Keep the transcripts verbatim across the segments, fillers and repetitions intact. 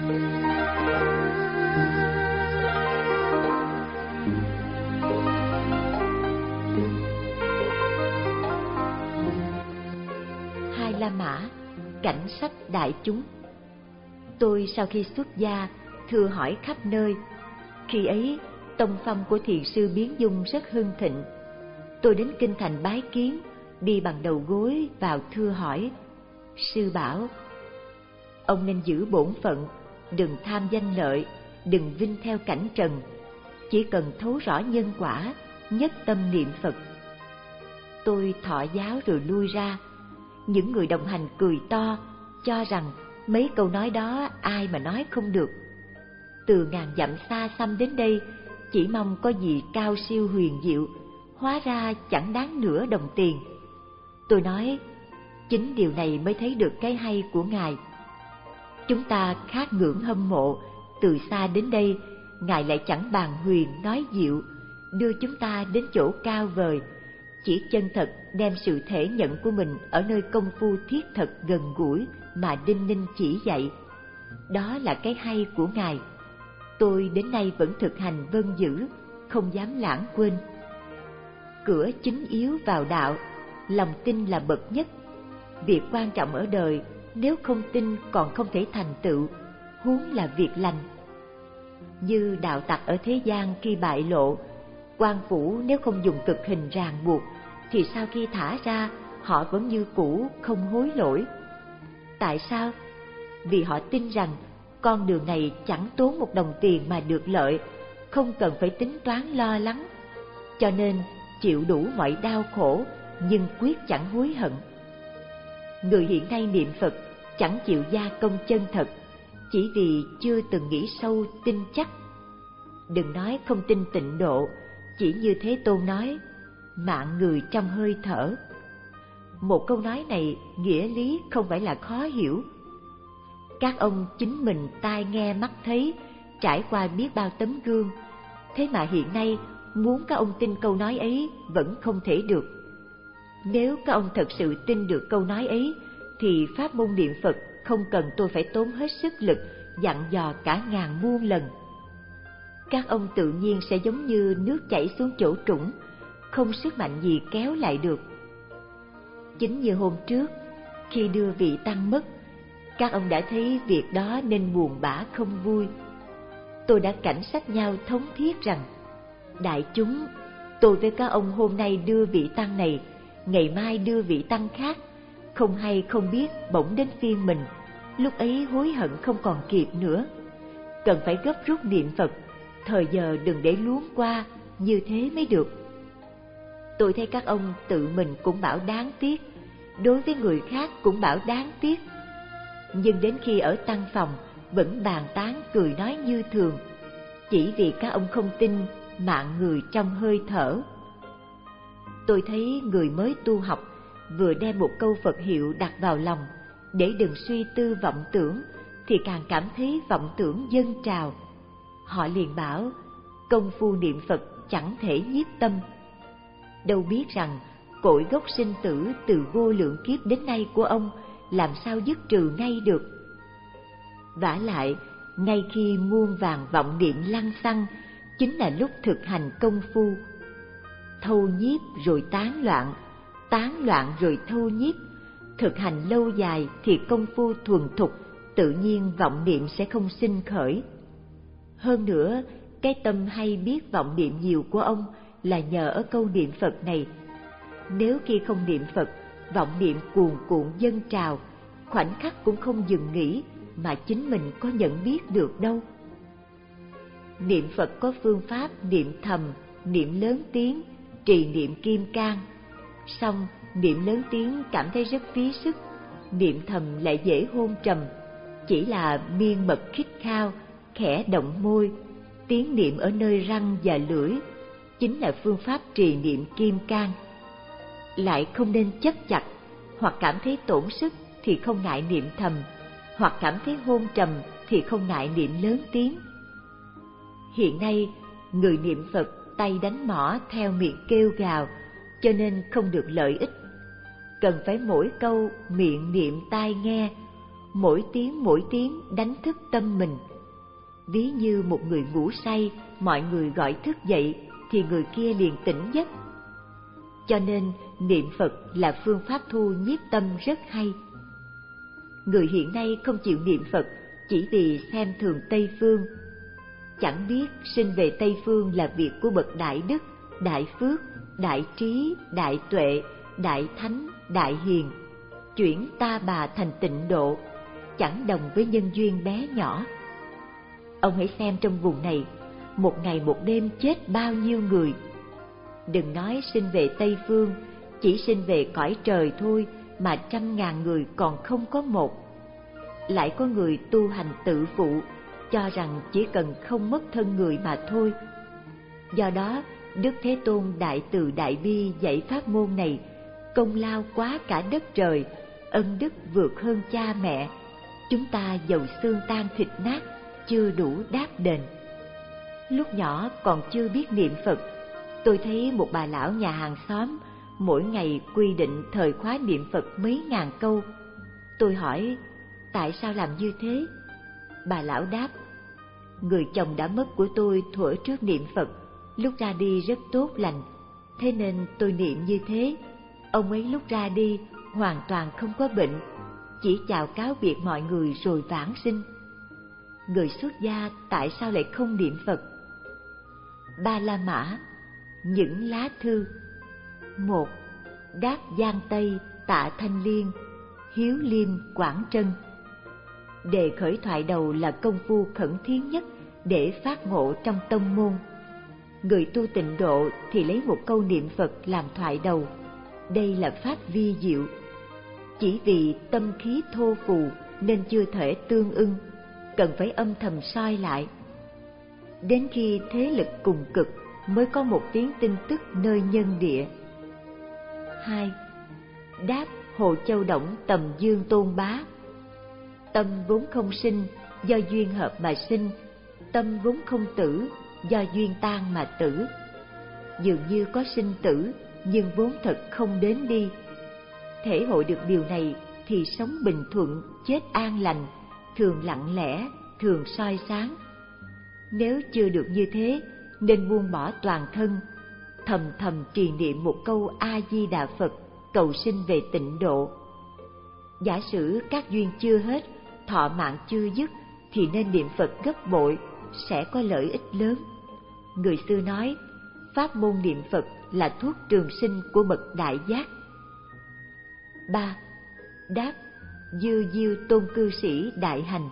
Hai La Mã, cảnh sách đại chúng. Tôi sau khi xuất gia thưa hỏi khắp nơi. Khi ấy tông phong của thiền sư Biến Dung rất hưng thịnh. Tôi đến kinh thành bái kiến, đi bằng đầu gối vào thưa hỏi. Sư bảo: ông nên giữ bổn phận, đừng tham danh lợi, đừng vinh theo cảnh trần, chỉ cần thấu rõ nhân quả, nhất tâm niệm Phật. Tôi thọ giáo rồi lui ra. Những người đồng hành cười to, cho rằng mấy câu nói đó ai mà nói không được. Từ ngàn dặm xa xăm đến đây, chỉ mong có gì cao siêu huyền diệu, hóa ra chẳng đáng nửa đồng tiền. Tôi nói, chính điều này mới thấy được cái hay của Ngài. Chúng ta khát ngưỡng hâm mộ, từ xa đến đây, Ngài lại chẳng bàn huyền nói diệu, đưa chúng ta đến chỗ cao vời, chỉ chân thật đem sự thể nhận của mình ở nơi công phu thiết thực gần gũi mà đinh ninh chỉ dạy. Đó là cái hay của Ngài. Tôi đến nay vẫn thực hành vâng giữ, không dám lãng quên. Cửa chính yếu vào đạo, lòng tin là bậc nhất. Việc quan trọng ở đời, nếu không tin còn không thể thành tựu, huống là việc lành. Như đạo tặc ở thế gian khi bại lộ, quan phủ nếu không dùng cực hình ràng buộc, thì sau khi thả ra, họ vẫn như cũ, không hối lỗi. Tại sao? Vì họ tin rằng con đường này chẳng tốn một đồng tiền mà được lợi, không cần phải tính toán lo lắng, cho nên chịu đủ mọi đau khổ nhưng quyết chẳng hối hận. Người hiện nay niệm Phật chẳng chịu gia công chân thật, chỉ vì chưa từng nghĩ sâu tin chắc. Đừng nói không tin tịnh độ, chỉ như Thế Tôn nói, mạng người trong hơi thở. Một câu nói này nghĩa lý không phải là khó hiểu. Các ông chính mình tai nghe mắt thấy, trải qua biết bao tấm gương, thế mà hiện nay muốn các ông tin câu nói ấy vẫn không thể được. Nếu các ông thật sự tin được câu nói ấy, thì pháp môn niệm Phật không cần tôi phải tốn hết sức lực dặn dò cả ngàn muôn lần. Các ông tự nhiên sẽ giống như nước chảy xuống chỗ trũng, không sức mạnh gì kéo lại được. Chính như hôm trước, khi đưa vị tăng mất, các ông đã thấy việc đó nên buồn bã không vui. Tôi đã cảnh sách nhau thống thiết rằng, đại chúng, tôi với các ông hôm nay đưa vị tăng này, ngày mai đưa vị tăng khác, không hay không biết bỗng đến phiên mình, lúc ấy hối hận không còn kịp nữa. Cần phải gấp rút niệm Phật, thời giờ đừng để luống qua, như thế mới được. Tôi thấy các ông tự mình cũng bảo đáng tiếc, đối với người khác cũng bảo đáng tiếc. Nhưng đến khi ở tăng phòng vẫn bàn tán cười nói như thường, chỉ vì các ông không tin mạng người trong hơi thở. Tôi thấy người mới tu học vừa đem một câu Phật hiệu đặt vào lòng để đừng suy tư vọng tưởng, thì càng cảm thấy vọng tưởng dâng trào. Họ liền bảo công phu niệm Phật chẳng thể nhiếp tâm. Đâu biết rằng cội gốc sinh tử từ vô lượng kiếp đến nay của ông làm sao dứt trừ ngay được. Vả lại, ngay khi muôn vàng vọng niệm lăng xăng, chính là lúc thực hành công phu. Thâu nhiếp rồi tán loạn, tán loạn rồi thâu nhiếp. Thực hành lâu dài thì công phu thuần thục, tự nhiên vọng niệm sẽ không sinh khởi. Hơn nữa, cái tâm hay biết vọng niệm nhiều của ông là nhờ ở câu niệm Phật này. Nếu khi không niệm Phật, vọng niệm cuồn cuộn dâng trào, khoảnh khắc cũng không dừng nghỉ, mà chính mình có nhận biết được đâu. Niệm Phật có phương pháp niệm thầm, niệm lớn tiếng, trì niệm kim cang. Xong, niệm lớn tiếng cảm thấy rất phí sức, niệm thầm lại dễ hôn trầm, chỉ là miên mật khít khao, khẽ động môi, tiếng niệm ở nơi răng và lưỡi, chính là phương pháp trì niệm kim cang. Lại không nên chấp chặt, hoặc cảm thấy tổn sức thì không ngại niệm thầm, hoặc cảm thấy hôn trầm thì không ngại niệm lớn tiếng. Hiện nay, người niệm Phật tay đánh mõ theo miệng kêu gào, cho nên không được lợi ích. Cần phải mỗi câu miệng niệm tai nghe, mỗi tiếng mỗi tiếng đánh thức tâm mình. Ví như một người ngủ say, mọi người gọi thức dậy thì người kia liền tỉnh giấc. Cho nên niệm Phật là phương pháp thu nhiếp tâm rất hay. Người hiện nay không chịu niệm Phật chỉ vì xem thường Tây Phương, chẳng biết sinh về Tây Phương là việc của bậc đại đức, đại phước, đại trí, đại tuệ, đại thánh, đại hiền, chuyển ta bà thành tịnh độ, chẳng đồng với nhân duyên bé nhỏ. Ông hãy xem trong vùng này, một ngày một đêm chết bao nhiêu người. Đừng nói sinh về Tây Phương, chỉ sinh về cõi trời thôi mà trăm ngàn người còn không có một. Lại có người tu hành tự phụ, cho rằng chỉ cần không mất thân người mà thôi. Do đó, Đức Thế Tôn Đại Từ Đại Bi dạy pháp môn này, công lao quá cả đất trời, ân đức vượt hơn cha mẹ. Chúng ta dầu xương tan thịt nát, chưa đủ đáp đền. Lúc nhỏ còn chưa biết niệm Phật, tôi thấy một bà lão nhà hàng xóm mỗi ngày quy định thời khóa niệm Phật mấy ngàn câu. Tôi hỏi, tại sao làm như thế? Bà lão đáp, người chồng đã mất của tôi thuở trước niệm Phật, lúc ra đi rất tốt lành, thế nên tôi niệm như thế. Ông ấy lúc ra đi hoàn toàn không có bệnh, chỉ chào cáo biệt mọi người rồi vãng sinh. Người xuất gia tại sao lại không niệm Phật? Ba La Mã, những lá thư. Một, Đáp Giang Tây, Tạ Thanh Liên, Hiếu Liêm, Quảng Trân. Đề khởi thoại đầu là công phu khẩn thiết nhất để phát ngộ trong tông môn. Người tu tịnh độ thì lấy một câu niệm Phật làm thoại đầu. Đây là pháp vi diệu. Chỉ vì tâm khí thô phù nên chưa thể tương ưng, cần phải âm thầm soi lại. Đến khi thế lực cùng cực mới có một tiếng tin tức nơi nhân địa. Hai, Đáp Hồ Châu Đổng Tầm Dương Tôn Bá. Tâm vốn không sinh, do duyên hợp mà sinh; tâm vốn không tử, do duyên tan mà tử. Dường như có sinh tử, nhưng vốn thật không đến đi. Thể hội được điều này thì sống bình thuận, chết an lành, thường lặng lẽ, thường soi sáng. Nếu chưa được như thế, nên buông bỏ toàn thân, thầm thầm trì niệm một câu A Di Đà Phật, cầu sinh về tịnh độ. Giả sử các duyên chưa hết, thọ mạng chưa dứt, thì nên niệm Phật gấp bội, sẽ có lợi ích lớn. Người xưa nói, pháp môn niệm Phật là thuốc trường sinh của bậc đại giác. Ba, Đáp Dư Diêu Tôn Cư Sĩ Đại Hành.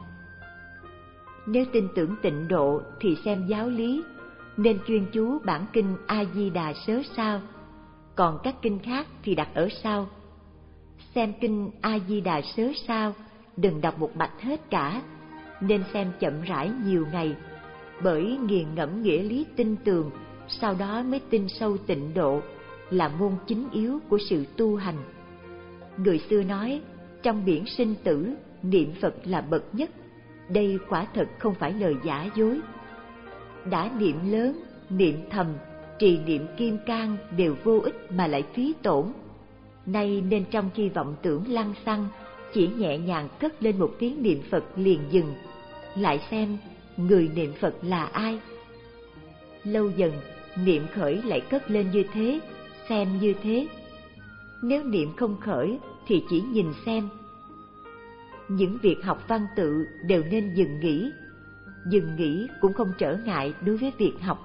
Nếu tin tưởng tịnh độ thì xem giáo lý, nên chuyên chú bản kinh A Di Đà Sớ Sao, còn các kinh khác thì đặt ở sau. Xem kinh A Di Đà Sớ Sao, đừng đọc một mạch hết cả, nên xem chậm rãi nhiều ngày, bởi nghiền ngẫm nghĩa lý tinh tường, sau đó mới tin sâu tịnh độ, là môn chính yếu của sự tu hành. Người xưa nói, trong biển sinh tử, niệm Phật là bậc nhất. Đây quả thật không phải lời giả dối. Đã niệm lớn, niệm thầm, trì niệm kim cang đều vô ích mà lại phí tổn. Nay nên trong khi vọng tưởng lăng xăng, chỉ nhẹ nhàng cất lên một tiếng niệm Phật liền dừng, lại xem người niệm Phật là ai. Lâu dần, niệm khởi lại cất lên như thế, xem như thế. Nếu niệm không khởi thì chỉ nhìn xem. Những việc học văn tự đều nên dừng nghỉ. Dừng nghỉ cũng không trở ngại đối với việc học.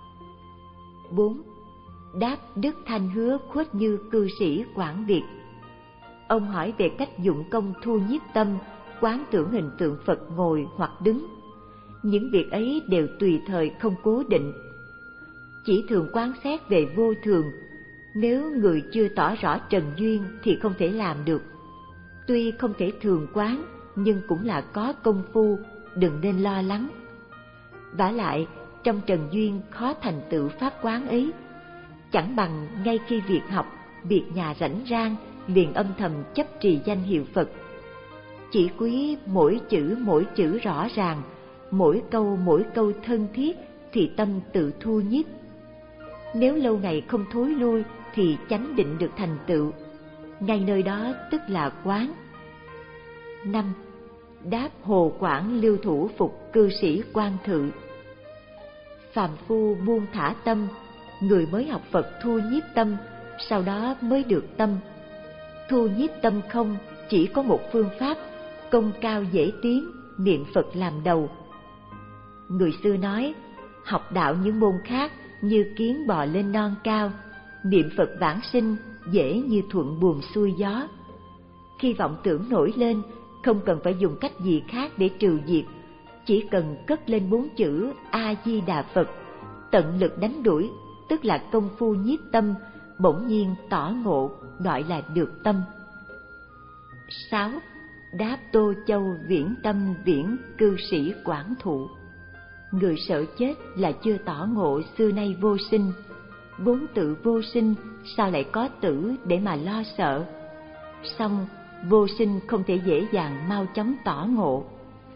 Bốn, Đáp Đức Thanh Hứa Khuất Như Cư Sĩ Quảng Việt. Ông hỏi về cách dụng công thu nhiếp tâm, quán tưởng hình tượng Phật ngồi hoặc đứng. Những việc ấy đều tùy thời không cố định, chỉ thường quán xét về vô thường. Nếu người chưa tỏ rõ trần duyên thì không thể làm được. Tuy không thể thường quán, nhưng cũng là có công phu, đừng nên lo lắng. Vả lại, trong trần duyên khó thành tựu pháp quán ấy, chẳng bằng ngay khi việc học, việc nhà rảnh rang, liền âm thầm chấp trì danh hiệu Phật. Chỉ quý mỗi chữ mỗi chữ rõ ràng, mỗi câu mỗi câu thân thiết, thì tâm tự thu nhiếp. Nếu lâu ngày không thối lui thì chánh định được thành tựu, ngay nơi đó tức là quán. Năm, đáp hồ quản lưu thủ phục cư sĩ quan thự. Phàm phu buông thả tâm, người mới học Phật thu nhiếp tâm, sau đó mới được tâm. Thu nhiếp tâm không chỉ có một phương pháp, công cao dễ tiến, niệm Phật làm đầu. Người xưa nói, học đạo những môn khác như kiến bò lên non cao, niệm Phật vãng sinh dễ như thuận buồm xuôi gió. Khi vọng tưởng nổi lên, không cần phải dùng cách gì khác để trừ diệt, chỉ cần cất lên bốn chữ A Di Đà Phật, tận lực đánh đuổi, tức là công phu nhiếp tâm, bỗng nhiên tỏ ngộ, gọi là được tâm. Sáu. Đáp Tô Châu viễn tâm viễn cư sĩ quản thụ. Người sợ chết là chưa tỏ ngộ xưa nay vô sinh. Vốn tự vô sinh, sao lại có tử để mà lo sợ? Song vô sinh không thể dễ dàng mau chóng tỏ ngộ.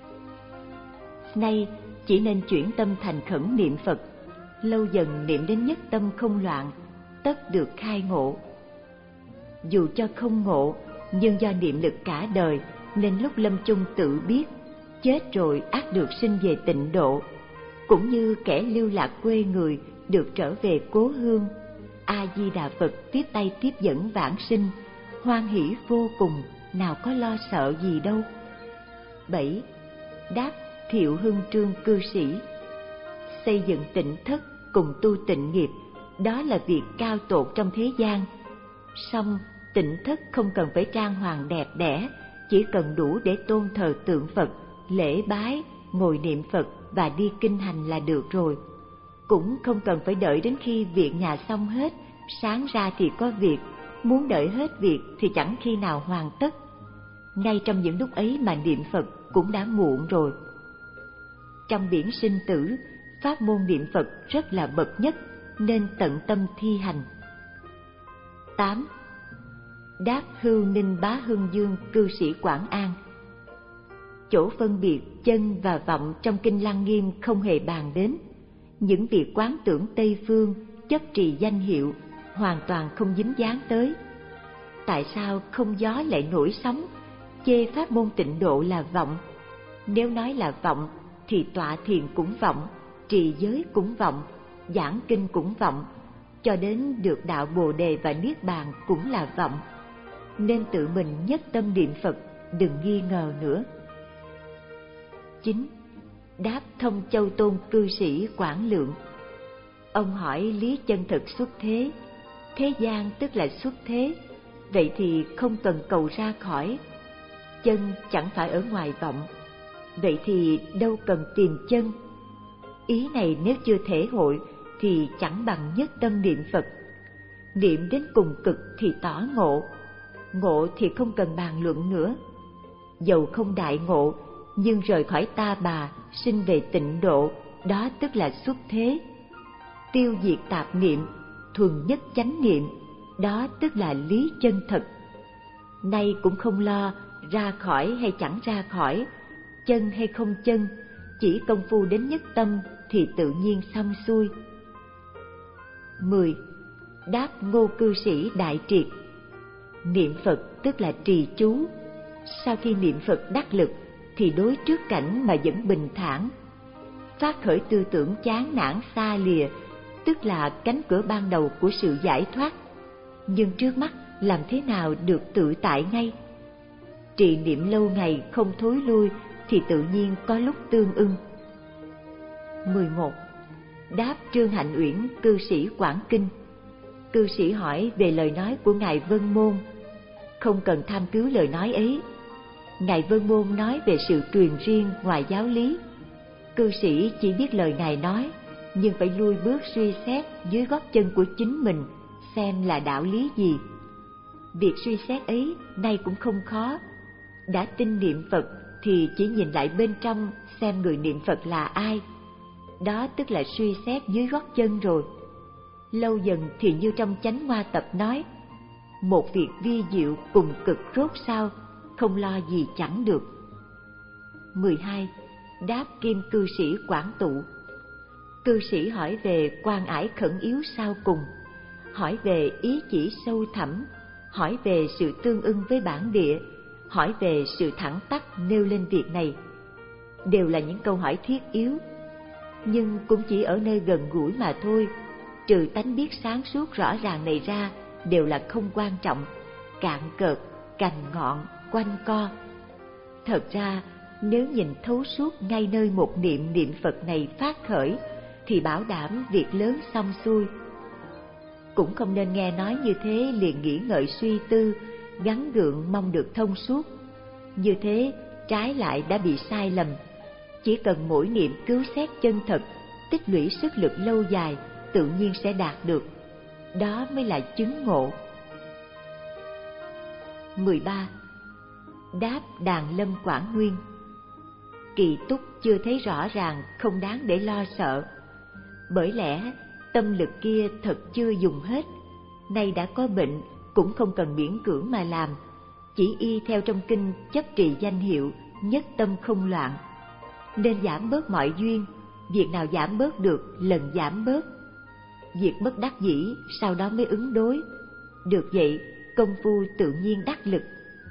Nay chỉ nên chuyển tâm thành khẩn niệm Phật, lâu dần niệm đến nhất tâm không loạn, tất được khai ngộ. Dù cho không ngộ, nhưng do niệm lực cả đời, nên lúc lâm chung tự biết, chết rồi ắt được sinh về tịnh độ. Cũng như kẻ lưu lạc quê người được trở về cố hương, A Di Đà Phật tiếp tay tiếp dẫn vãng sinh, hoan hỷ vô cùng, nào có lo sợ gì đâu. Bảy. Đáp Thiệu Hưng Trương cư sĩ. Xây dựng tịnh thất cùng tu tịnh nghiệp, đó là việc cao tột trong thế gian. Song tịnh thất không cần phải trang hoàng đẹp đẽ, chỉ cần đủ để tôn thờ tượng Phật, lễ bái, ngồi niệm Phật và đi kinh hành là được rồi. Cũng không cần phải đợi đến khi việc nhà xong hết, sáng ra thì có việc, muốn đợi hết việc thì chẳng khi nào hoàn tất. Ngay trong những lúc ấy mà niệm Phật cũng đã muộn rồi. Trong biển sinh tử, pháp môn niệm Phật rất là bậc nhất, nên tận tâm thi hành. Tám. Đáp Hưu Ninh Bá Hưng Dương cư sĩ Quảng An. Chỗ phân biệt chân và vọng trong kinh Lăng Nghiêm không hề bàn đến. Những việc quán tưởng Tây Phương, chấp trì danh hiệu, hoàn toàn không dính dáng tới. Tại sao không gió lại nổi sóng, chê pháp môn tịnh độ là vọng? Nếu nói là vọng, thì tọa thiền cũng vọng, trì giới cũng vọng, giảng kinh cũng vọng, cho đến được đạo Bồ Đề và Niết Bàn cũng là vọng. Nên tự mình nhất tâm niệm Phật, đừng nghi ngờ nữa. Chín. Đáp Thông Châu Tôn cư sĩ Quảng Lượng. Ông hỏi lý chân thực xuất thế. Thế gian tức là xuất thế, vậy thì không cần cầu ra khỏi. Chân chẳng phải ở ngoài vọng, vậy thì đâu cần tìm chân. Ý này nếu chưa thể hội thì chẳng bằng nhất tâm niệm Phật. Niệm đến cùng cực thì tỏ ngộ, ngộ thì không cần bàn luận nữa. Dầu không đại ngộ, nhưng rời khỏi ta bà, sinh về tịnh độ, đó tức là xuất thế. Tiêu diệt tạp niệm, thuần nhất chánh niệm, đó tức là lý chân thật. Nay cũng không lo ra khỏi hay chẳng ra khỏi, chân hay không chân, chỉ công phu đến nhất tâm thì tự nhiên xong xuôi. Mười. Đáp Ngô cư sĩ Đại Triệt. Niệm Phật tức là trì chú. Sau khi niệm Phật đắc lực thì đối trước cảnh mà vẫn bình thản. Phát khởi tư tưởng chán nản xa lìa, tức là cánh cửa ban đầu của sự giải thoát. Nhưng trước mắt làm thế nào được tự tại ngay? Trì niệm lâu ngày không thối lui thì tự nhiên có lúc tương ưng. Mười một. Đáp Trương Hạnh Uyển cư sĩ Quảng Kinh. Cư sĩ hỏi về lời nói của Ngài Vân Môn. Không cần tham cứu lời nói ấy. Ngài Vân Môn nói về sự truyền riêng ngoài giáo lý. Cư sĩ chỉ biết lời Ngài nói, nhưng phải lui bước suy xét dưới gót chân của chính mình xem là đạo lý gì. Việc suy xét ấy nay cũng không khó. Đã tin niệm Phật thì chỉ nhìn lại bên trong xem người niệm Phật là ai. Đó tức là suy xét dưới gót chân rồi. Lâu dần thì như trong Chánh Hoa Tập nói, một việc vi diệu cùng cực rốt sao, không lo gì chẳng được. Mười hai. Đáp Kim cư sĩ Quảng Tụ. Cư sĩ hỏi về quan ải khẩn yếu sau cùng, hỏi về ý chỉ sâu thẳm, hỏi về sự tương ưng với bản địa, hỏi về sự thẳng tắp nêu lên việc này. Đều là những câu hỏi thiết yếu, nhưng cũng chỉ ở nơi gần gũi mà thôi. Trừ tánh biết sáng suốt rõ ràng này ra, đều là không quan trọng, cạn cợt, cành ngọn, quanh co. Thật ra, nếu nhìn thấu suốt ngay nơi một niệm niệm Phật này phát khởi, thì bảo đảm việc lớn xong xuôi. Cũng không nên nghe nói như thế liền nghĩ ngợi suy tư, gắng gượng mong được thông suốt. Như thế, trái lại đã bị sai lầm. Chỉ cần mỗi niệm cứu xét chân thật, tích lũy sức lực lâu dài, tự nhiên sẽ đạt được. Đó mới là chứng ngộ. mười ba. Đáp Đàn Lâm Quảng Nguyên. Kỳ túc chưa thấy rõ ràng, không đáng để lo sợ. Bởi lẽ tâm lực kia thật chưa dùng hết, nay đã có bệnh cũng không cần miễn cưỡng mà làm, chỉ y theo trong kinh chấp trì danh hiệu, nhất tâm không loạn. Nên giảm bớt mọi duyên, việc nào giảm bớt được lần giảm bớt. Việc bất đắc dĩ sau đó mới ứng đối, được vậy công phu tự nhiên đắc lực.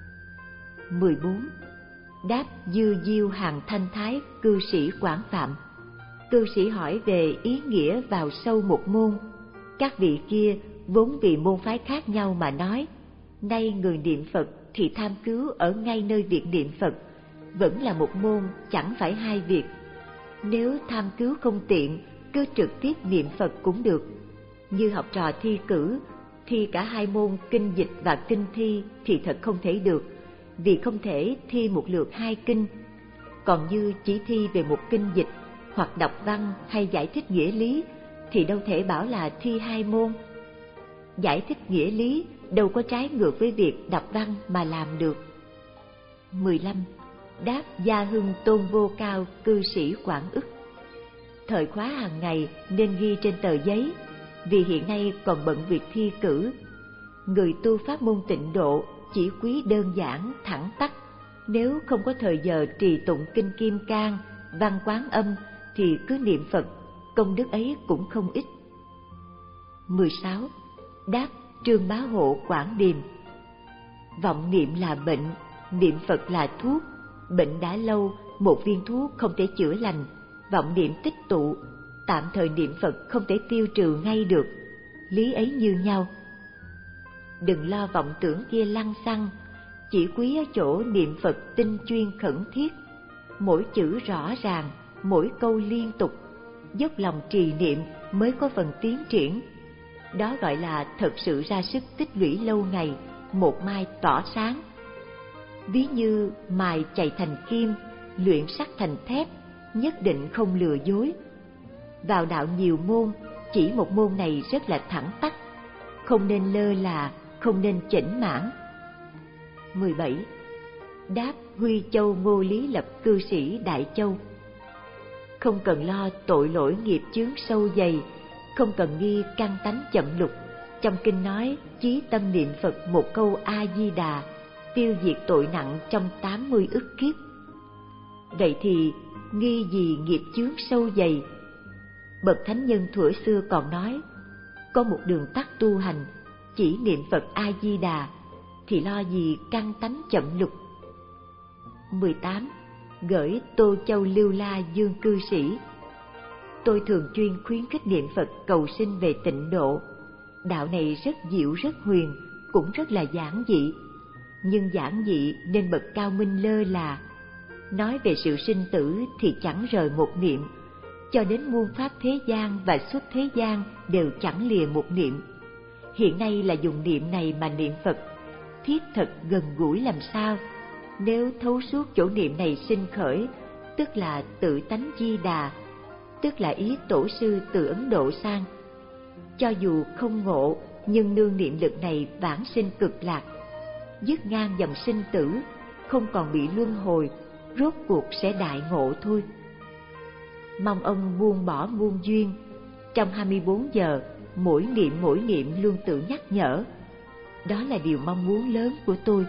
mười bốn. Đáp Dư Diêu Hàng Thanh Thái cư sĩ Quảng Phạm. Cư sĩ hỏi về ý nghĩa vào sâu một môn. Các vị kia vốn vì môn phái khác nhau mà nói, nay người niệm Phật thì tham cứu ở ngay nơi việc niệm Phật, vẫn là một môn, chẳng phải hai việc. Nếu tham cứu không tiện, cứ trực tiếp niệm Phật cũng được. Như học trò thi cử, thi cả hai môn kinh dịch và kinh thi thì thật không thể được, vì không thể thi một lượt hai kinh. Còn như chỉ thi về một kinh dịch, hoặc đọc văn hay giải thích nghĩa lý, thì đâu thể bảo là thi hai môn. Giải thích nghĩa lý đâu có trái ngược với việc đọc văn mà làm được. mười lăm. Đáp Gia Hưng Tôn Vô Cao cư sĩ Quảng Ức. Thời khóa hàng ngày nên ghi trên tờ giấy, vì hiện nay còn bận việc thi cử. Người tu pháp môn Tịnh Độ chỉ quý đơn giản, thẳng tắp. Nếu không có thời giờ trì tụng kinh Kim Cang, văn Quán Âm thì cứ niệm Phật, công đức ấy cũng không ít. mười sáu. Đáp Trương Bá Hộ Quảng Điềm. Vọng niệm là bệnh, niệm Phật là thuốc. Bệnh đã lâu, một viên thuốc không thể chữa lành, vọng niệm tích tụ, tạm thời niệm Phật không thể tiêu trừ ngay được, lý ấy như nhau. Đừng lo vọng tưởng kia lăng xăng, chỉ quý ở chỗ niệm Phật tinh chuyên khẩn thiết, mỗi chữ rõ ràng, mỗi câu liên tục, dốc lòng trì niệm mới có phần tiến triển. Đó gọi là thật sự ra sức tích lũy lâu ngày, một mai tỏ sáng. Ví như mài chày thành kim, luyện sắt thành thép, nhất định không lừa dối. Vào đạo nhiều môn, chỉ một môn này rất là thẳng tắp, không nên lơ là, không nên chểnh mãn. mười bảy. Đáp Huy Châu Ngô Lý Lập cư sĩ Đại Châu. Không cần lo tội lỗi nghiệp chướng sâu dày, không cần nghi căn tánh chậm lục. Trong kinh nói chí tâm niệm Phật một câu A Di Đà, tiêu diệt tội nặng trong tám mươi ức kiếp. Vậy thì nghi gì nghiệp chướng sâu dày? Bậc thánh nhân thuở xưa còn nói, có một đường tắt tu hành, chỉ niệm Phật A Di Đà, thì lo gì căn tánh chậm lục. mười tám. Gửi Tô Châu Lưu La Dương cư sĩ. Tôi thường chuyên khuyến khích niệm Phật cầu sinh về tịnh độ. Đạo này rất diệu rất huyền, cũng rất là giản dị. Nhưng giản dị nên bậc cao minh lơ là. Nói về sự sinh tử thì chẳng rời một niệm, cho đến muôn pháp thế gian và xuất thế gian đều chẳng lìa một niệm. Hiện nay là dùng niệm này mà niệm Phật, thiết thật gần gũi làm sao. Nếu thấu suốt chỗ niệm này sinh khởi, tức là tự tánh Di Đà, tức là ý tổ sư từ Ấn Độ sang. Cho dù không ngộ, nhưng nương niệm lực này vãng sinh cực lạc, dứt ngang dòng sinh tử, không còn bị luân hồi, rốt cuộc sẽ đại ngộ thôi. Mong ông buông bỏ muôn duyên, trong hai mươi bốn giờ, mỗi niệm mỗi niệm luôn tự nhắc nhở. Đó là điều mong muốn lớn của tôi.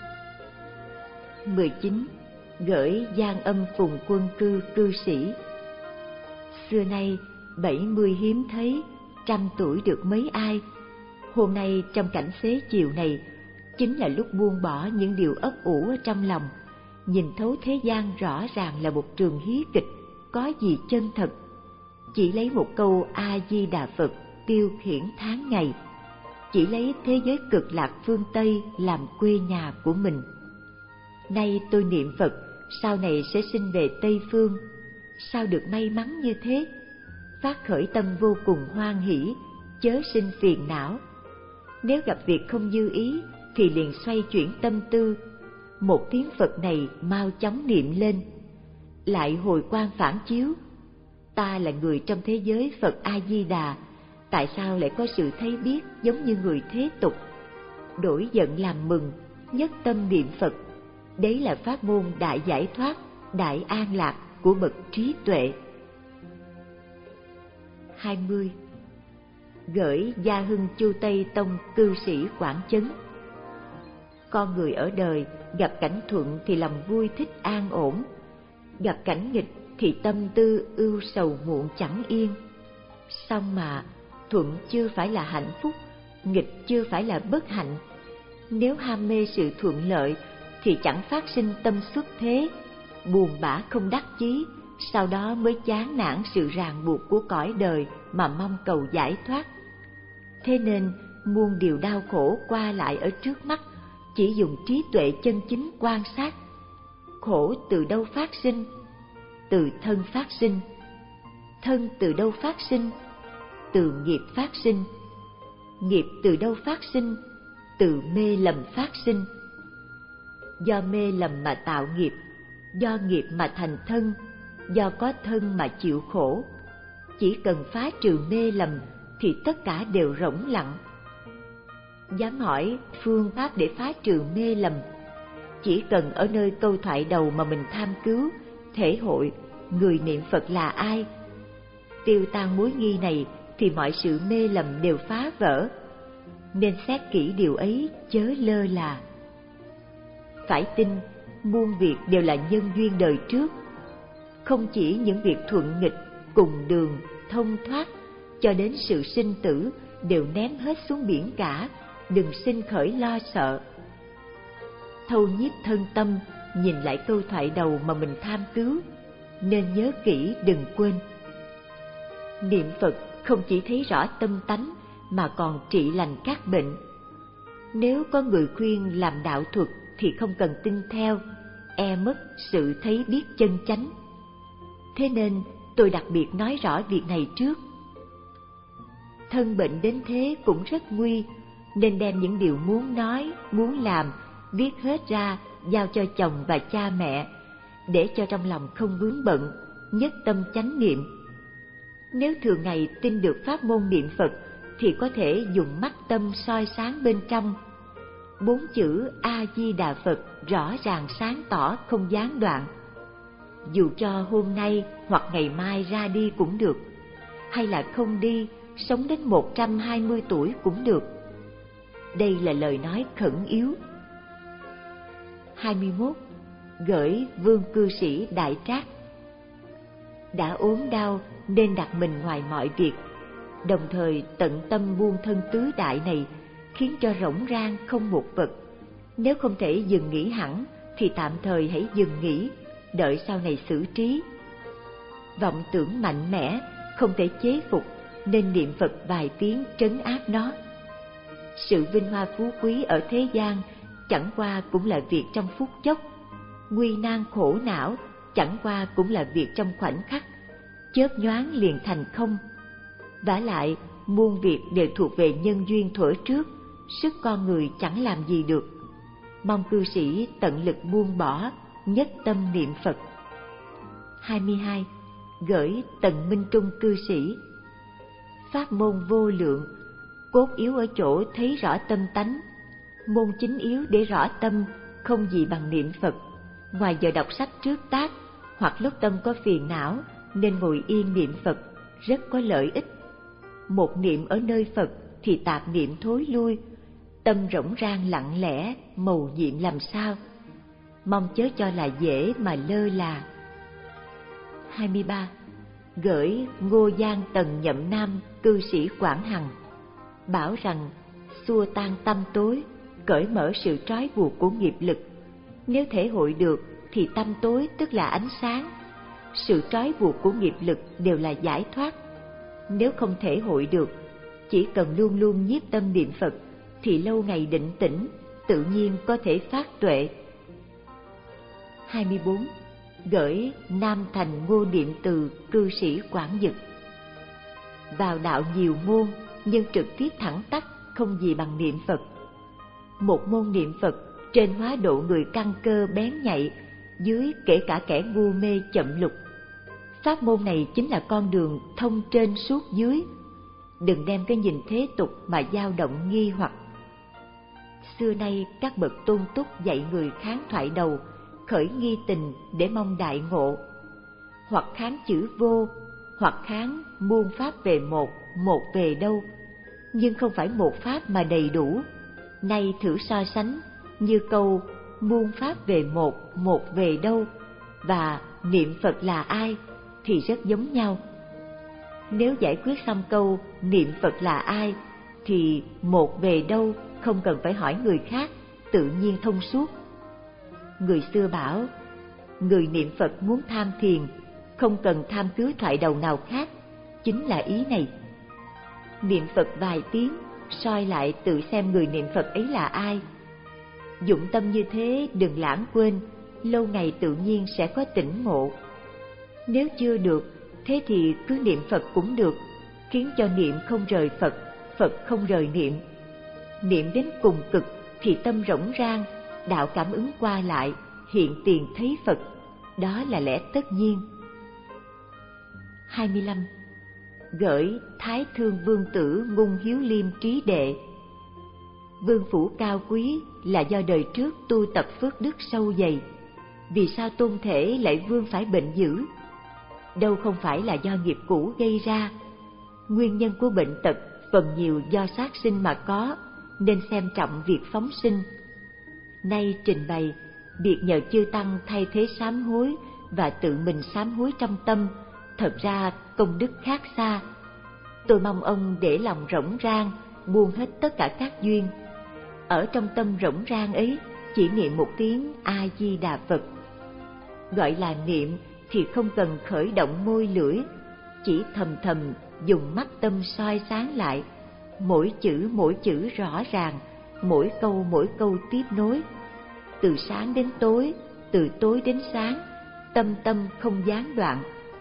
mười chín. Gửi Giang Âm Phùng Quân Cư cư sĩ. Xưa nay bảy mươi hiếm thấy, trăm tuổi được mấy ai. Hôm nay trong cảnh xế chiều này, chính là lúc buông bỏ những điều ấp ủ ở trong lòng, nhìn thấu thế gian rõ ràng là một trường hí kịch, có gì chân thật. Chỉ lấy một câu A Di Đà Phật tiêu khiển tháng ngày, chỉ lấy thế giới cực lạc phương Tây làm quê nhà của mình. Nay tôi niệm Phật, sau này sẽ sinh về Tây Phương, sao được may mắn như thế? Phát khởi tâm vô cùng hoan hỷ, chớ sinh phiền não. Nếu gặp việc không như ý thì liền xoay chuyển tâm tư, một tiếng Phật này mau chóng niệm lên, lại hồi quang phản chiếu. Ta là người trong thế giới Phật A Di Đà, tại sao lại có sự thấy biết giống như người thế tục? Đổi giận làm mừng, nhất tâm niệm Phật, đấy là pháp môn đại giải thoát, đại an lạc của bậc trí tuệ. hai mươi. Gửi Gia Hưng Chu Tây Tông cư sĩ Quảng Chấn. Con người ở đời, gặp cảnh thuận thì lòng vui thích an ổn, gặp cảnh nghịch thì tâm tư ưu sầu muộn chẳng yên. Song mà thuận chưa phải là hạnh phúc, nghịch chưa phải là bất hạnh. Nếu ham mê sự thuận lợi thì chẳng phát sinh tâm xuất thế, buồn bã không đắc chí, sau đó mới chán nản sự ràng buộc của cõi đời mà mong cầu giải thoát. Thế nên muôn điều đau khổ qua lại ở trước mắt, chỉ dùng trí tuệ chân chính quan sát. Khổ từ đâu phát sinh? Từ thân phát sinh. Thân từ đâu phát sinh? Từ nghiệp phát sinh. Nghiệp từ đâu phát sinh? Từ mê lầm phát sinh. Do mê lầm mà tạo nghiệp, do nghiệp mà thành thân, do có thân mà chịu khổ. Chỉ cần phá trừ mê lầm thì tất cả đều rỗng lặng. Dám hỏi phương pháp để phá trừ mê lầm? Chỉ cần ở nơi câu thoại đầu mà mình tham cứu, thể hội người niệm Phật là ai. Tiêu tan mối nghi này thì mọi sự mê lầm đều phá vỡ. Nên xét kỹ điều ấy, chớ lơ là. Phải tin, muôn việc đều là nhân duyên đời trước. Không chỉ những việc thuận nghịch, cùng đường, thông thoát, cho đến sự sinh tử đều ném hết xuống biển cả, đừng sinh khởi lo sợ. Thâu nhiếp thân tâm, nhìn lại câu thoại đầu mà mình tham cứu, nên nhớ kỹ đừng quên. Niệm Phật không chỉ thấy rõ tâm tánh mà còn trị lành các bệnh. Nếu có người khuyên làm đạo thuật thì không cần tin theo, e mất sự thấy biết chân chánh. Thế nên tôi đặc biệt nói rõ việc này trước. Thân bệnh đến thế cũng rất nguy, nên đem những điều muốn nói, muốn làm, viết hết ra, giao cho chồng và cha mẹ, để cho trong lòng không vướng bận, nhất tâm chánh niệm. Nếu thường ngày tin được pháp môn niệm Phật, thì có thể dùng mắt tâm soi sáng bên trong. Bốn chữ A Di Đà Phật rõ ràng sáng tỏ, không gián đoạn. Dù cho hôm nay hoặc ngày mai ra đi cũng được, hay là không đi, sống đến một trăm hai mươi tuổi cũng được. Đây là lời nói khẩn yếu. hai mươi mốt. Gửi Vương cư sĩ Đại Trác. Đã ốm đau nên đặt mình ngoài mọi việc, đồng thời tận tâm buông thân tứ đại này, khiến cho rỗng rang không một vật. Nếu không thể dừng nghỉ hẳn thì tạm thời hãy dừng nghỉ, đợi sau này xử trí. Vọng tưởng mạnh mẽ không thể chế phục, nên niệm Phật vài tiếng trấn áp nó. Sự vinh hoa phú quý ở thế gian chẳng qua cũng là việc trong phút chốc, nguy nan khổ não chẳng qua cũng là việc trong khoảnh khắc, chớp nhoáng liền thành không. Vả lại muôn việc đều thuộc về nhân duyên thuở trước, sức con người chẳng làm gì được. Mong cư sĩ tận lực buông bỏ, nhất tâm niệm Phật. hai mươi hai. Gửi Tần Minh Trung cư sĩ. Pháp môn vô lượng, cốt yếu ở chỗ thấy rõ tâm tánh. Môn chính yếu để rõ tâm không gì bằng niệm Phật. Ngoài giờ đọc sách trước tác, hoặc lúc tâm có phiền não, nên ngồi yên niệm Phật, rất có lợi ích. Một niệm ở nơi Phật thì tạp niệm thối lui, tâm rỗng rang lặng lẽ, mầu nhiệm làm sao. Mong chớ cho là dễ mà lơ là. hai mươi ba. Gửi Ngô Giang Tần Nhậm Nam cư sĩ Quảng Hằng. Bảo rằng xua tan tâm tối, cởi mở sự trói buộc của nghiệp lực. Nếu thể hội được thì tâm tối tức là ánh sáng. Sự trói buộc của nghiệp lực đều là giải thoát. Nếu không thể hội được, chỉ cần luôn luôn nhiếp tâm niệm Phật thì lâu ngày định tĩnh, tự nhiên có thể phát tuệ. hai mươi bốn. Gửi Nam Thành Ngô Niệm Từ, cư sĩ Quảng Dực. Vào đạo nhiều môn, nhưng trực tiếp thẳng tắc không gì bằng niệm Phật. Một môn niệm Phật trên hóa độ người căn cơ bén nhạy, dưới kể cả kẻ ngu mê chậm lục. Pháp môn này chính là con đường thông trên suốt dưới. Đừng đem cái nhìn thế tục mà dao động nghi hoặc. Xưa nay các bậc tôn túc dạy người kháng thoại đầu, khởi nghi tình để mong đại ngộ. Hoặc kháng chữ vô, hoặc kháng muôn pháp về một, một về đâu. Nhưng không phải một pháp mà đầy đủ. Nay thử so sánh như câu muôn pháp về một, một về đâu và niệm Phật là ai thì rất giống nhau. Nếu giải quyết xong câu niệm Phật là ai thì một về đâu không cần phải hỏi người khác, tự nhiên thông suốt. Người xưa bảo, người niệm Phật muốn tham thiền, không cần tham cứ thoại đầu nào khác, chính là ý này. Niệm Phật vài tiếng, soi lại tự xem người niệm Phật ấy là ai. Dụng tâm như thế đừng lãng quên, lâu ngày tự nhiên sẽ có tỉnh ngộ. Nếu chưa được, thế thì cứ niệm Phật cũng được, khiến cho niệm không rời Phật, Phật không rời niệm. Niệm đến cùng cực thì tâm rỗng rang, đạo cảm ứng qua lại, hiện tiền thấy Phật, đó là lẽ tất nhiên. hai mươi lăm. Gửi Thái Thương Vương Tử Ngung Hiếu Liêm Trí Đệ. Vương phủ cao quý là do đời trước tu tập phước đức sâu dày. Vì sao tôn thể lại vương phải bệnh dữ? Đâu không phải là do nghiệp cũ gây ra. Nguyên nhân của bệnh tật phần nhiều do sát sinh mà có, nên xem trọng việc phóng sinh. Nay trình bày việc nhờ chư tăng thay thế sám hối và tự mình sám hối trong tâm, thật ra công đức khác xa. Tôi mong ông để lòng rỗng rang, buông hết tất cả các duyên. Ở trong tâm rỗng rang ấy, chỉ niệm một tiếng A Di Đà Phật. Gọi là niệm thì không cần khởi động môi lưỡi, chỉ thầm thầm dùng mắt tâm soi sáng lại, mỗi chữ mỗi chữ rõ ràng, mỗi câu mỗi câu tiếp nối. Từ sáng đến tối, từ tối đến sáng, tâm tâm không gián đoạn.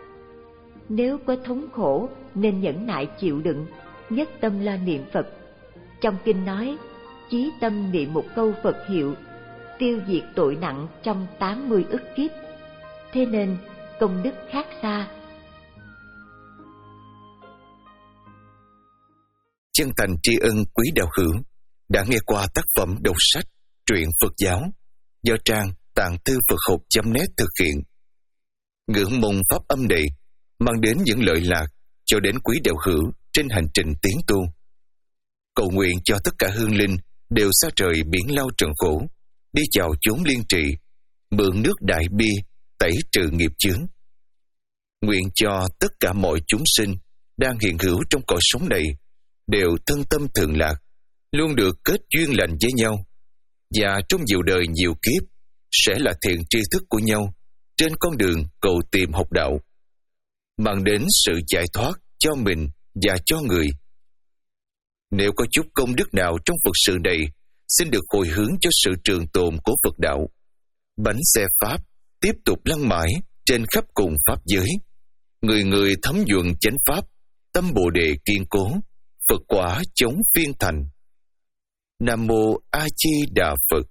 Nếu có thống khổ nên nhẫn nại chịu đựng, nhất tâm lo niệm Phật. Trong kinh nói, chí tâm niệm một câu Phật hiệu, tiêu diệt tội nặng trong tám mươi ức kiếp. Thế nên công đức khác xa. Chân thành tri ân quý đạo hữu đã nghe qua tác phẩm đọc sách Truyện Phật giáo do trang tạng thư Phật học chấm net thực hiện. Ngưỡng mong pháp âm này mang đến những lợi lạc cho đến quý đạo hữu trên hành trình tiến tu. Cầu nguyện cho tất cả hương linh đều xa trời biển lao trần khổ, đi vào chốn liên trì, mượn nước đại bi tẩy trừ nghiệp chướng. Nguyện cho tất cả mọi chúng sinh đang hiện hữu trong cõi sống này đều thân tâm thường lạc, luôn được kết duyên lành với nhau, và trong nhiều đời nhiều kiếp sẽ là thiện tri thức của nhau trên con đường cầu tìm học đạo, mang đến sự giải thoát cho mình và cho người. Nếu có chút công đức nào trong Phật sự này, xin được hồi hướng cho sự trường tồn của Phật đạo. Bánh xe Pháp tiếp tục lăn mãi trên khắp cùng Pháp giới. Người người thấm nhuận chánh Pháp, tâm Bồ Đề kiên cố, Phật quả chống phiên thành. Nam Mô A Di Đà Phật.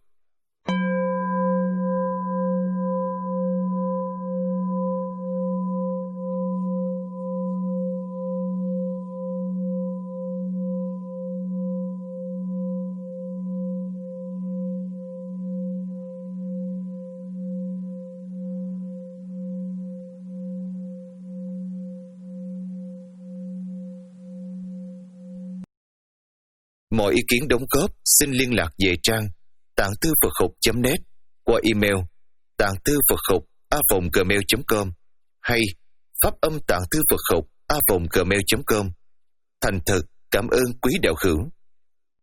Mọi ý kiến đóng góp xin liên lạc về trang tạng thư Phật học chấm net qua email tạng thư Phật học a vòng gmail chấm com hay pháp âm tạng thư Phật học a vòng gmail chấm com. Thành thật cảm ơn quý đạo hữu.